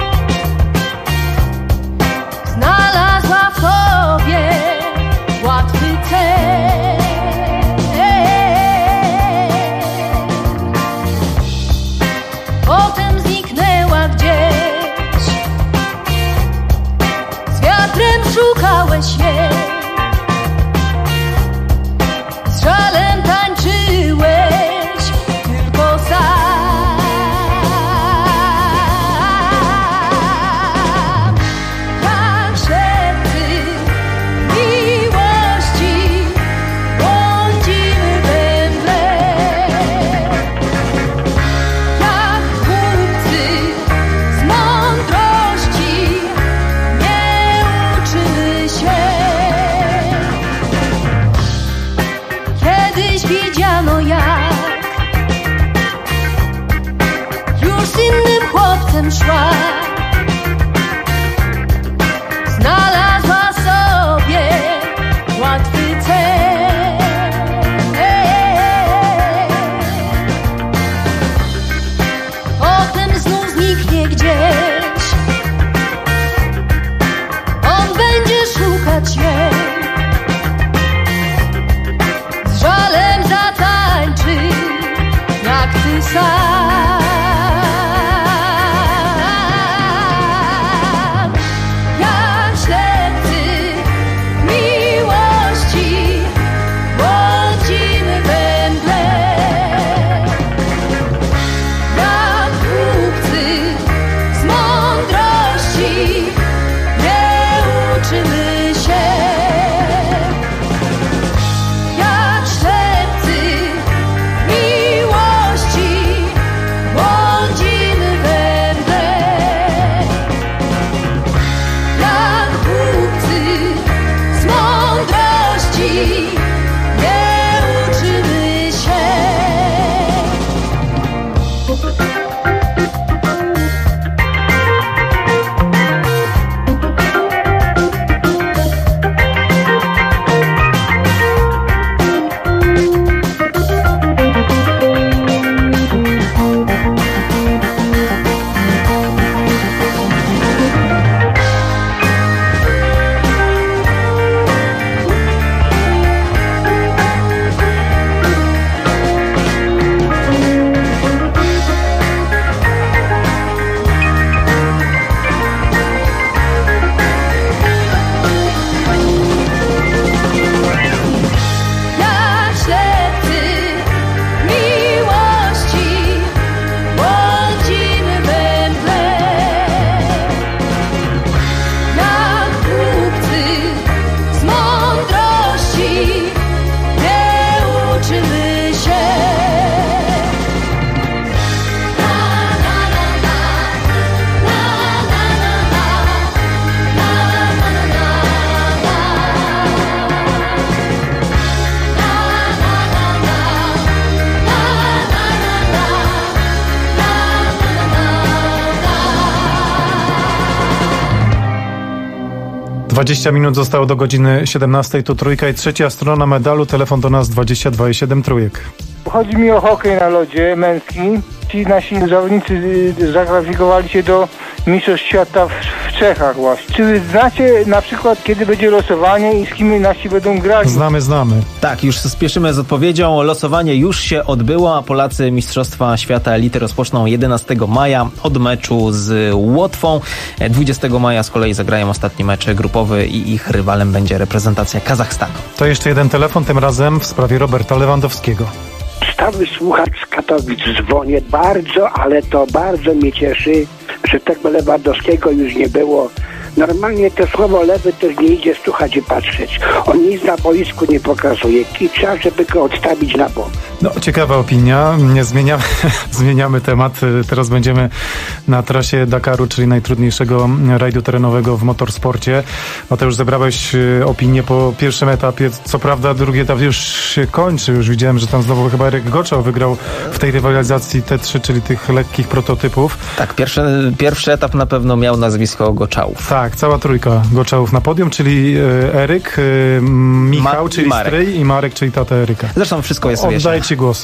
znalazła w Tobie łatwy cel. Potem zniknęła gdzieś, z wiatrem szukałeś jej, z żalem tańczyłeś tylko sam. Wiedziano jak już z innym chłopcem szła, znalazła sobie łatwy cel. Potem znów zniknie gdzieś, on będzie szukać jej, z żalem zatańczy jak ty sam. Jak ślepcy miłości błądzimy we mgle, jak głupcy z mądrości nie uczymy się. Jak ślepcy miłości błądzimy we mgle, jak głupcy z mądrości nie uczymy się. Jak ślepcy miłości błądzimy we mgle, jak głupcy z mądrości nie uczymy się. Dwadzieścia minut zostało do godziny 17. To trójka i trzecia strona medalu. Telefon do nas 22,7 trójek. Chodzi mi o hokej na lodzie męski. Ci nasi zawodnicy zakwalifikowali się do Mistrzostw Świata w Czechach właśnie. Czy wy znacie na przykład, kiedy będzie losowanie i z kim nasi będą grać? Znamy. Tak, już spieszymy z odpowiedzią. Losowanie już się odbyło, a Polacy Mistrzostwa Świata Elity rozpoczną 11 maja od meczu z Łotwą. 20 maja z kolei zagrają ostatni mecz grupowy i ich rywalem będzie reprezentacja Kazachstanu. To jeszcze jeden telefon, tym razem w sprawie Roberta Lewandowskiego. Stały słuchacz z Katowic, dzwonię bardzo, ale to bardzo mnie cieszy, że tego Lewandowskiego już nie było Normalnie to słowo lewy to nie idzie słuchać i patrzeć. On nic na boisku nie pokazuje. Trzeba, żeby go odstawić na bok. No, ciekawa opinia. Zmieniamy temat. Teraz będziemy na trasie Dakaru, czyli najtrudniejszego rajdu terenowego w motorsporcie. Mateusz, zebrałeś opinię po pierwszym etapie. Co prawda drugi etap już się kończy. Już widziałem, że tam znowu chyba Eryk Goczał wygrał w tej rywalizacji T3, czyli tych lekkich prototypów. Tak, pierwszy etap na pewno miał nazwisko Goczałów. Tak, cała trójka Goczałów na podium, czyli Eryk, Michał, czyli stryj, i Marek, czyli tata Eryka. Zresztą wszystko jest wyjaśnione. Oddaję ci głos.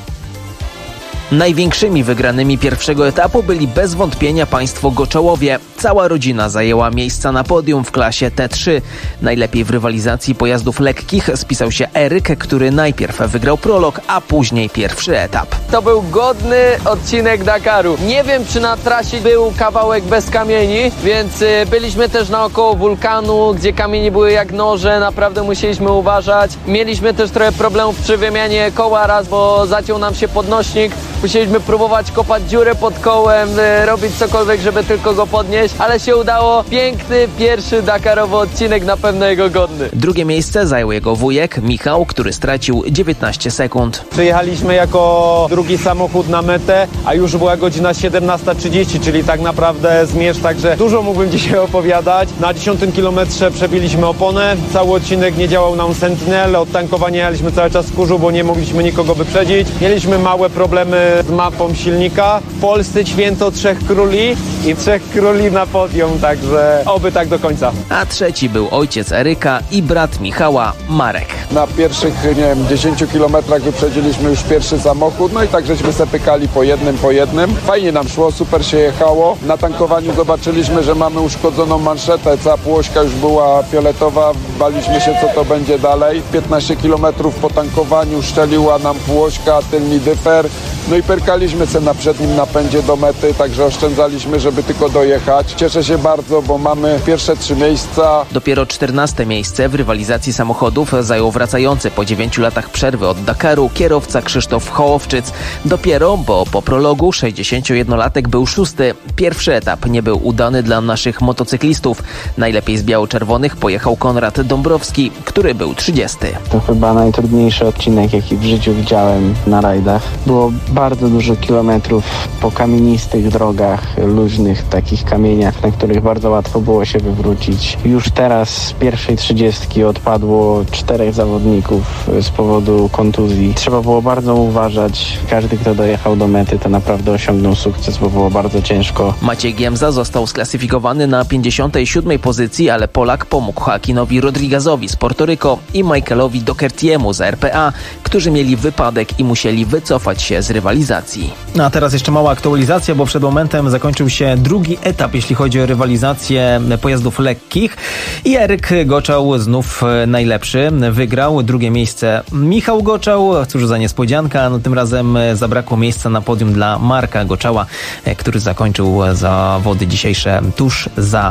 Największymi wygranymi pierwszego etapu byli bez wątpienia państwo Goczałowie. Cała rodzina zajęła miejsca na podium w klasie T3. Najlepiej w rywalizacji pojazdów lekkich spisał się Eryk, który najpierw wygrał prolog, a później pierwszy etap. To był godny odcinek Dakaru. Nie wiem, czy na trasie był kawałek bez kamieni, więc byliśmy też naokoło wulkanu, gdzie kamienie były jak noże, naprawdę musieliśmy uważać. Mieliśmy też trochę problemów przy wymianie koła raz, bo zaciął nam się podnośnik. Musieliśmy próbować kopać dziurę pod kołem, robić cokolwiek, żeby tylko go podnieść, ale się udało. Piękny pierwszy Dakarowy odcinek, na pewno jego godny. Drugie miejsce zajął jego wujek Michał, który stracił 19 sekund. Przyjechaliśmy jako drugi samochód na metę, a już była godzina 17:30, czyli tak naprawdę zmierz, także dużo mógłbym dzisiaj opowiadać. Na 10 kilometrze przebiliśmy oponę, cały odcinek nie działał nam Sentinel, od tankowania jechaliśmy cały czas w kurzu, bo nie mogliśmy nikogo wyprzedzić. Mieliśmy małe problemy z mapą silnika. W Polsce święto Trzech Króli i Trzech Króli na podium, także oby tak do końca. A trzeci był ojciec Eryka i brat Michała, Marek. Na pierwszych, 10 kilometrach wyprzedziliśmy już pierwszy samochód, no i tak żeśmy se pykali po jednym. Fajnie nam szło, super się jechało. Na tankowaniu zobaczyliśmy, że mamy uszkodzoną manszetę, cała półośka już była fioletowa, baliśmy się, co to będzie dalej. 15 kilometrów po tankowaniu szczeliła nam półośka, tylny dyfer, no i perkaliśmy se na przednim napędzie do mety, także oszczędzaliśmy, żeby tylko dojechać. Cieszę się bardzo, bo mamy pierwsze 3 miejsca. Dopiero 14 miejsce w rywalizacji samochodów zajął wracający po 9 latach przerwy od Dakaru kierowca Krzysztof Hołowczyc. Dopiero, bo po prologu 61-latek był 6. Pierwszy etap nie był udany dla naszych motocyklistów. Najlepiej z biało-czerwonych pojechał Konrad Dąbrowski, który był 30. To chyba najtrudniejszy odcinek, jaki w życiu widziałem na rajdach. Było bardzo dużo kilometrów po kamienistych drogach, luźnych takich kamieniach, na których bardzo łatwo było się wywrócić. Już teraz z pierwszej 30 odpadło 4 zawodników z powodu kontuzji. Trzeba było bardzo uważać. Każdy, kto dojechał do mety, to naprawdę osiągnął sukces, bo było bardzo ciężko. Maciej Giemza został sklasyfikowany na 57. pozycji, ale Polak pomógł Joaquinowi Rodriguezowi z Porto-Rico i Michaelowi Doherty'emu z RPA, którzy mieli wypadek i musieli wycofać się z rywalizacji. No a teraz jeszcze mała aktualizacja, bo przed momentem zakończył się drugi etap, jeśli chodzi o rywalizację pojazdów lekkich i Eryk Goczał znów najlepszy. Wygrał drugie miejsce Michał Goczał. Cóż za niespodzianka, no tym razem zabrakło miejsca na podium dla Marka Goczała, który zakończył zawody dzisiejsze tuż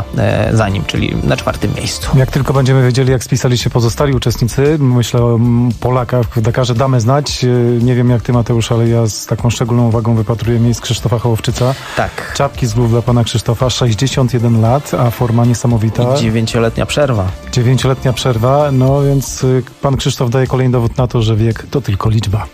za nim, czyli na 4. miejscu. Jak tylko będziemy wiedzieli, jak spisali się pozostali uczestnicy, myślę o Polakach w Dakarze, damy znać. Nie wiem jak ty, Mateusz, ale ja z taką szczególną uwagą wypatruję miejsc Krzysztofa Hołowczyca. Tak. Czapki z głów dla pana Krzysztofa, 61 lat, a forma niesamowita. I 9-letnia przerwa. 9-letnia przerwa, no więc pan Krzysztof daje kolejny dowód na to, że wiek to tylko liczba.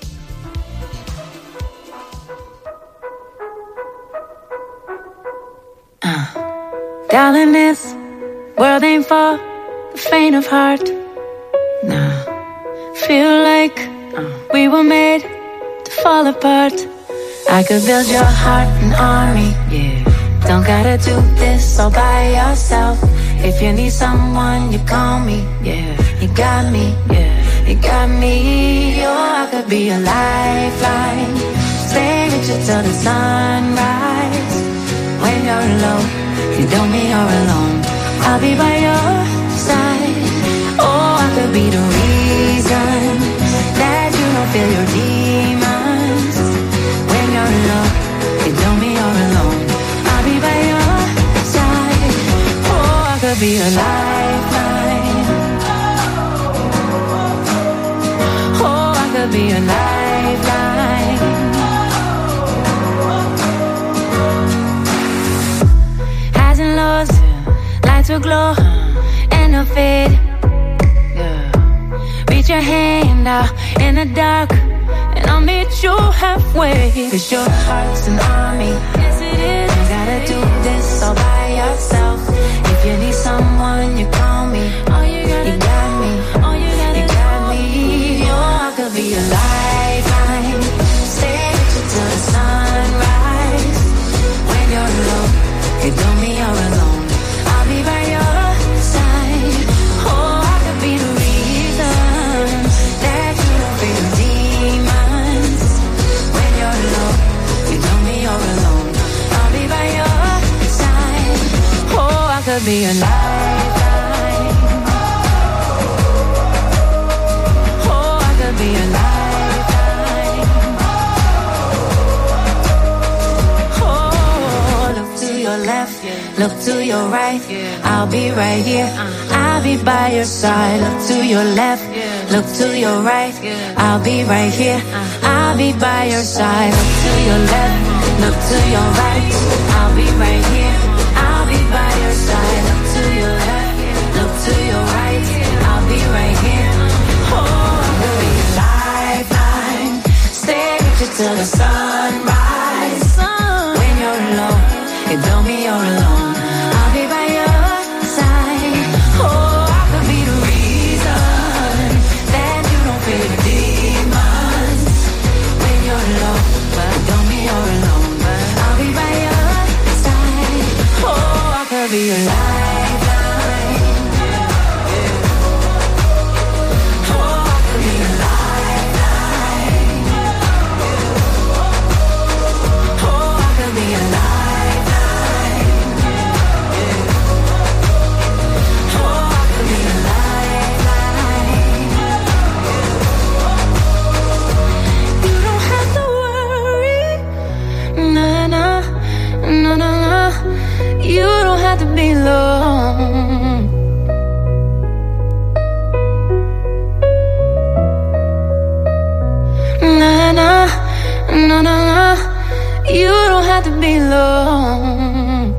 Darling, this world ain't for the faint of heart. Nah, feel like we were made to fall apart. I could build your heart an army, yeah. Don't gotta do this all by yourself. If you need someone, you call me, yeah. You got me, yeah. You got me, oh, I could be a lifeline. Stay with you till the sunrise. When you're alone, you don't mean you're alone. I'll be by your side. Oh, I could be the reason that you don't feel your demons. When you're alone, you don't mean you're alone. I'll be by your side. Oh, I could be a lifeline. Oh, I could be a lifeline. Highs and lows, lights afterglow and a fade. Reach your hand out in the dark, and I'll meet you halfway. 'Cause your heart's an army. Yes, it is. You gotta do this all by yourself. If you need someone, you call me. You got me. You got me. Oh, I could be a lifeline. Stay with you till the sunrise. When you're alone, you don't me all alone. I'll be by your side. Oh, I could be the reason that you don't feel demons. When you're alone, you don't me all alone. I'll be by your side. Oh, I could be a lifeline. Oh, I could be a lifeline. Oh, look to your left, look to your right. I'll be right here. I'll be by your side. Look to your left, look to your right. I'll be right here. I'll be by your side. Look to your left, look to your right. I'll be right here. I'll be by your side. Look to your left, look to your right. I'll be right here. Oh, I could be a lifeline. Stay with you till the sunrise. When you're alone, you don't be all alone. I'll be by your side. Oh, I could be the reason that you don't feel the demons. When you're alone, but don't be all alone. But I'll be by your side. Oh, I could be a lifeline. Oh, I could be a lifeline. Oh, I could be a lifeline. Oh, I could be a lifeline. You don't have to worry. Nah, nah, nah, nah, nah. You don't have to be alone. Nah, nah, nah, nah, nah. You don't have to be alone.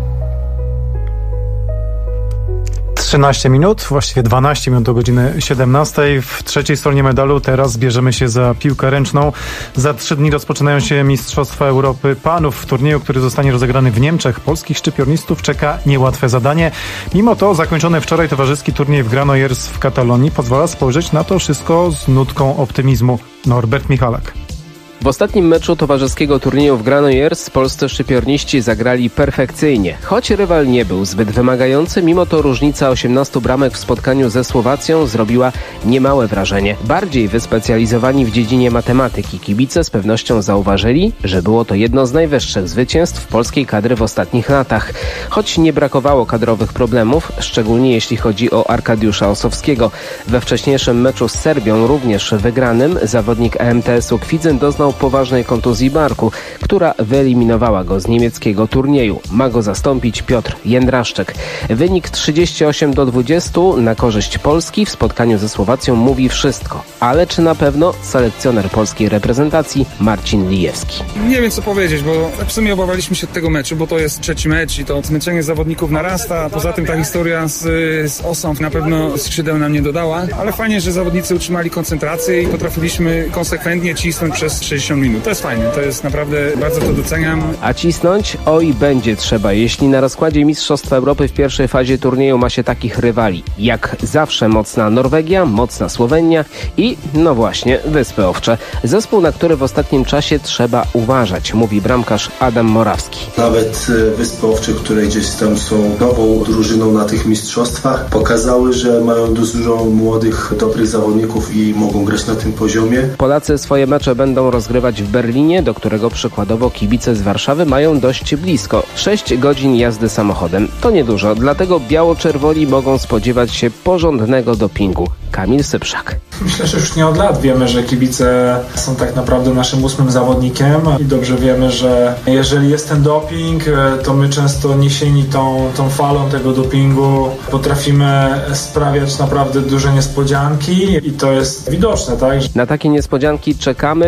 13 minut, właściwie 12 minut do godziny 17. W trzeciej stronie medalu teraz bierzemy się za piłkę ręczną. Za 3 dni rozpoczynają się Mistrzostwa Europy Panów. W turnieju, który zostanie rozegrany w Niemczech, polskich szczypiornistów czeka niełatwe zadanie. Mimo to zakończony wczoraj towarzyski turniej w Granollers w Katalonii pozwala spojrzeć na to wszystko z nutką optymizmu. Norbert Michalak. W ostatnim meczu towarzyskiego turnieju w Granollers polscy szczypiorniści zagrali perfekcyjnie. Choć rywal nie był zbyt wymagający, mimo to różnica 18 bramek w spotkaniu ze Słowacją zrobiła niemałe wrażenie. Bardziej wyspecjalizowani w dziedzinie matematyki kibice z pewnością zauważyli, że było to jedno z najwyższych zwycięstw polskiej kadry w ostatnich latach. Choć nie brakowało kadrowych problemów, szczególnie jeśli chodzi o Arkadiusza Osowskiego. We wcześniejszym meczu z Serbią, również wygranym, zawodnik EMTS-u Kwidzyn doznał poważnej kontuzji barku, która wyeliminowała go z niemieckiego turnieju. Ma go zastąpić Piotr Jędraszczyk. Wynik 38-20 na korzyść Polski w spotkaniu ze Słowacją mówi wszystko. Ale czy na pewno selekcjoner polskiej reprezentacji Marcin Lijewski? Nie wiem co powiedzieć, bo w sumie obawialiśmy się tego meczu, bo to jest trzeci mecz i to zmęczenie zawodników narasta. Poza tym ta historia z Osą na pewno skrzydeł nam nie dodała, ale fajnie, że zawodnicy utrzymali koncentrację i potrafiliśmy konsekwentnie cisnąć przez 60 minut. To jest fajne, to jest naprawdę, bardzo to doceniam. A cisnąć? Oj, będzie trzeba. Jeśli na rozkładzie Mistrzostw Europy w pierwszej fazie turnieju ma się takich rywali, jak zawsze mocna Norwegia, mocna Słowenia i, no właśnie, Wyspy Owcze. Zespół, na który w ostatnim czasie trzeba uważać, mówi bramkarz Adam Morawski. Nawet Wyspy Owcze, które gdzieś tam są nową drużyną na tych mistrzostwach, pokazały, że mają dużo młodych, dobrych zawodników i mogą grać na tym poziomie. Polacy swoje mecze będą rozgrywać w Berlinie, do którego przykładowo kibice z Warszawy mają dość blisko. 6 godzin jazdy samochodem. To niedużo, dlatego biało-czerwoni mogą spodziewać się porządnego dopingu. Kamil Sypszak. Myślę, że już nie od lat wiemy, że kibice są tak naprawdę naszym 8. zawodnikiem i dobrze wiemy, że jeżeli jest ten doping, to my często niesieni tą falą tego dopingu potrafimy sprawiać naprawdę duże niespodzianki i to jest widoczne, tak? Na takie niespodzianki czekamy. Pierwszy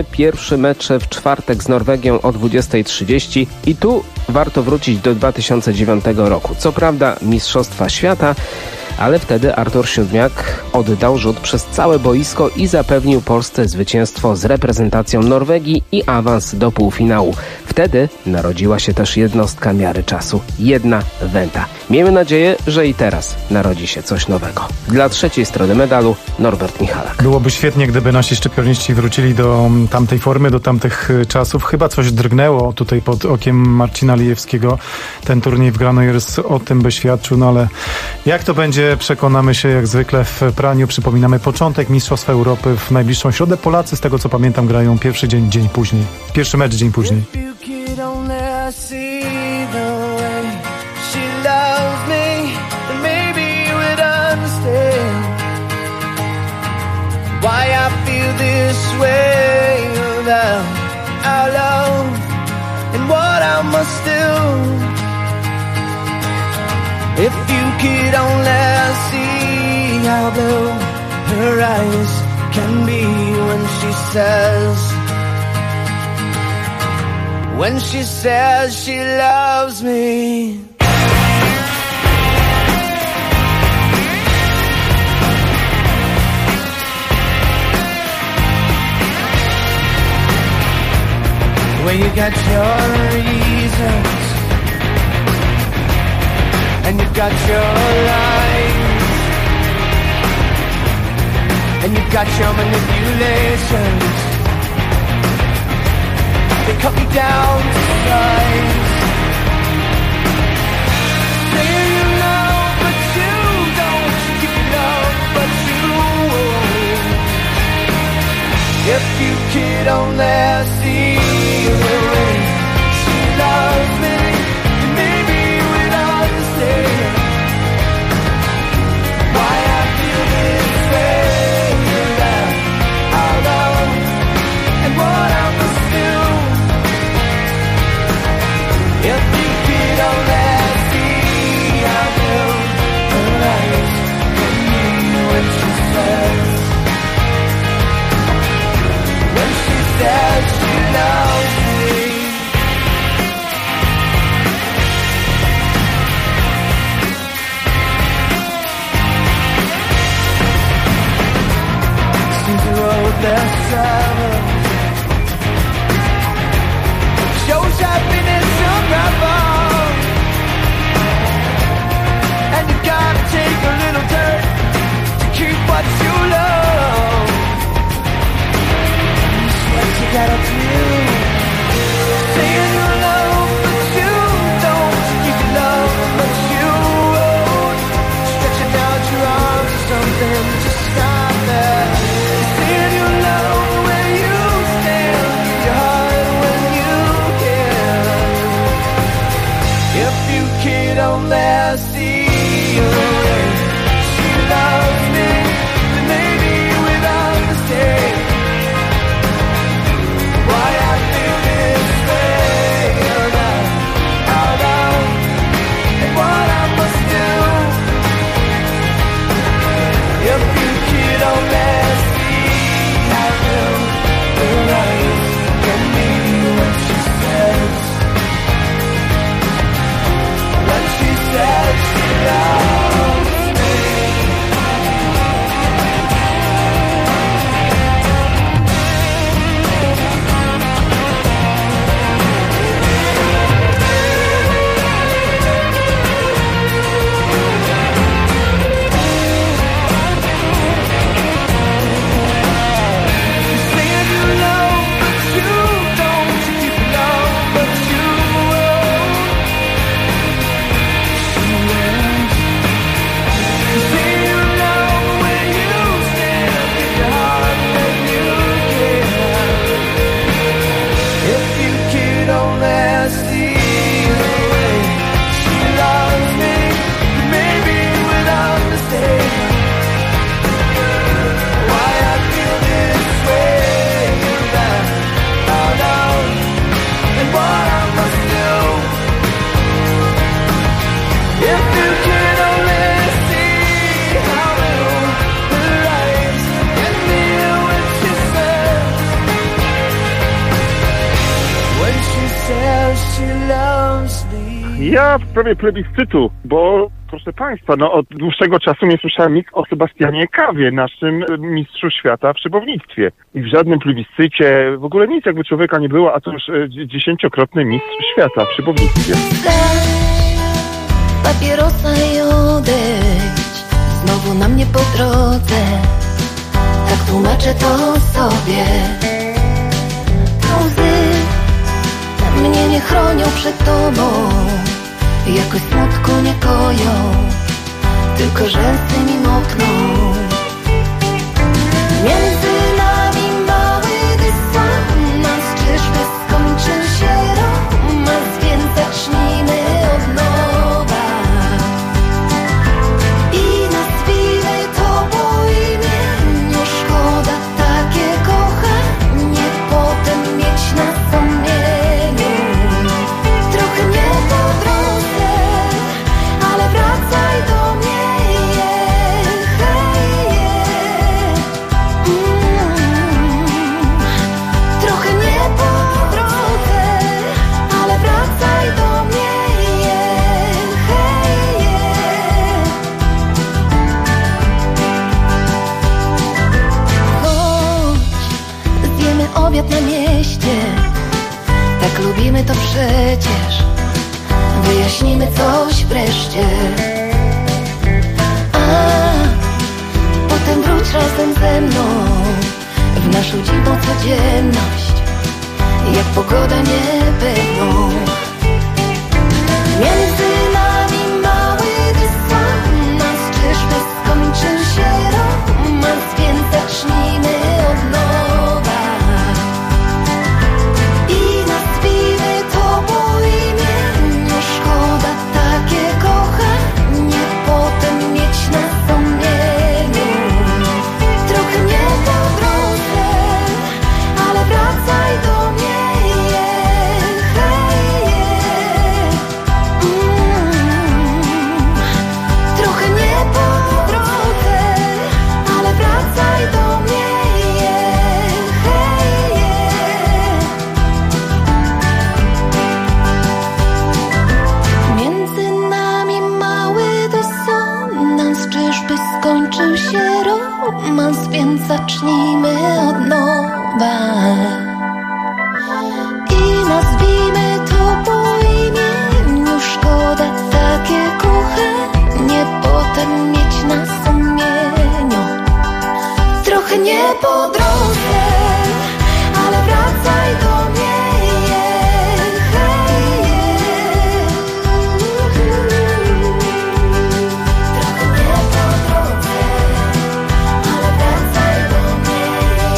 pierwszy mecz w czwartek z Norwegią o 20:30 i tu warto wrócić do 2009 roku. Co prawda Mistrzostwa Świata, ale wtedy Artur Siódmiak oddał rzut przez całe boisko i zapewnił Polsce zwycięstwo z reprezentacją Norwegii i awans do półfinału. Wtedy narodziła się też jednostka miary czasu. Jedna Wenta. Miejmy nadzieję, że i teraz narodzi się coś nowego. Dla trzeciej strony medalu Norbert Michalak. Byłoby świetnie, gdyby nasi szczypiorniści wrócili do tamtej formy, do tamtych czasów. Chyba coś drgnęło tutaj pod okiem Marcina Lijewskiego. Ten turniej w Granollers o tym by świadczył, no ale jak to będzie, przekonamy się jak zwykle w praniu. Przypominamy początek Mistrzostw Europy w najbliższą środę. Polacy, z tego co pamiętam, grają pierwszy dzień później. Pierwszy mecz dzień później. Why I feel this way about our love and what I must do. If you could only see how blue her eyes can be when she says she loves me. Well, you got your reasons and you got your lies and you got your manipulations. They cut me down to size. Say you love, but you don't. You love, but you won't. If you could only see the way she loves me, maybe you would understand why I feel this way about our love and what I must do. If you could only see how blue her eyes can be when she says she loves me. Seems the road less traveled shows happiness unravel, and you gotta take a little dirt to keep what you love. What you gotta do? Saying you love, but you don't. You can love, but you won't. Stretching out your arms or something, just stop that. Saying you love when you stand, your heart when you can. If you could only see the way she loves me, then maybe without Ja w sprawie plebiscytu, bo proszę Państwa, od dłuższego czasu nie słyszałem nic o Sebastianie Kawie, naszym mistrzu świata w szybownictwie. I w żadnym plebiscycie, w ogóle nic jakby człowieka nie było, a to już 10-krotny mistrz świata w szybownictwie. Papierosa i odejdź, znowu na mnie po drodze. Tak tłumaczę to sobie. Łzy mnie nie chronią przed tobą, jakoś smutku nie koją, tylko rzęsy mi mokną. Między nami mały dysonans, czyżby skończył się romans, więc zacznijmy od nowa i nazwijmy to po imieniu. Szkoda takie kochanie potem mieć na sumieniu. Trochę nie po drodze, ale wracaj do mnie. Trochę nie po drodze, ale wracaj do mnie. Chodź, zjemy obiad na mieście, tak lubimy to przecież. Wyjaśnimy coś wreszcie. A potem wróć razem ze mną w naszą dziwną codzienność, jak pogoda niepewną. Między nami mały dysonans, czyżby skończył się romans, więc zacznijmy od nowa i nazwijmy to po imieniu. Szkoda takie kochanie potem mieć na sumieniu. Trochę nie po drodze, ale wracaj do mnie. Trochę nie po drodze, ale wracaj do mnie. Między nami mały dysonans, czyżby skończył się romans, więc zacznijmy od nowa i nazwijmy to po imieniu. Szkoda takie kochanie potem mieć na sumieniu. Trochę nie po drodze, ale wracaj do mnie. Trochę nie po drodze, ale wracaj do mnie.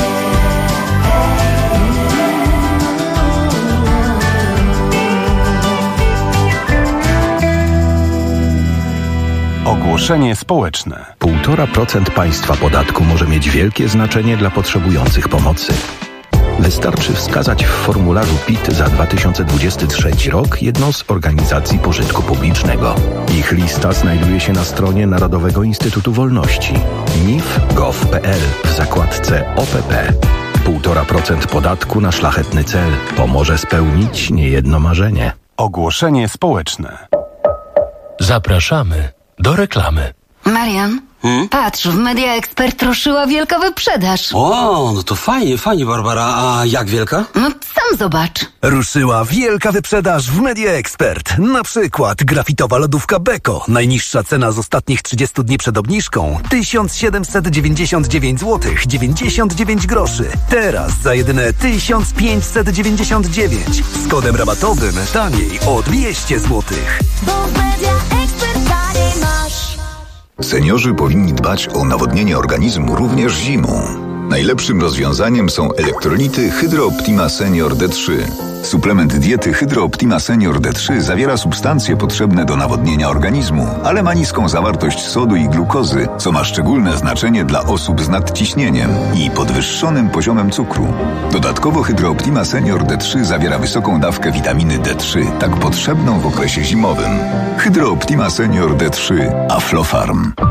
Ogłoszenie społeczne. 1,5% państwa podatku może mieć wielkie znaczenie dla potrzebujących pomocy. Wystarczy wskazać w formularzu PIT za 2023 rok jedną z organizacji pożytku publicznego. Ich lista znajduje się na stronie Narodowego Instytutu Wolności nif.gov.pl w zakładce OPP. 1,5% podatku na szlachetny cel pomoże spełnić niejedno marzenie. Ogłoszenie społeczne. Zapraszamy do reklamy. Marian, patrz, w Media Expert ruszyła wielka wyprzedaż. O, no to fajnie, Barbara. A jak wielka? No sam zobacz. Ruszyła wielka wyprzedaż w Media Expert. Na przykład grafitowa lodówka Beko. Najniższa cena z ostatnich 30 dni przed obniżką 1799 zł 99 groszy. Teraz za jedyne 1599. Z kodem rabatowym taniej o 200 zł. Bo w Media Expert taniej masz. Seniorzy powinni dbać o nawodnienie organizmu również zimą. Najlepszym rozwiązaniem są elektrolity Hydro Optima Senior D3. Suplement diety Hydro Optima Senior D3 zawiera substancje potrzebne do nawodnienia organizmu, ale ma niską zawartość sodu i glukozy, co ma szczególne znaczenie dla osób z nadciśnieniem i podwyższonym poziomem cukru. Dodatkowo Hydro Optima Senior D3 zawiera wysoką dawkę witaminy D3, tak potrzebną w okresie zimowym. Hydro Optima Senior D3 Aflofarm.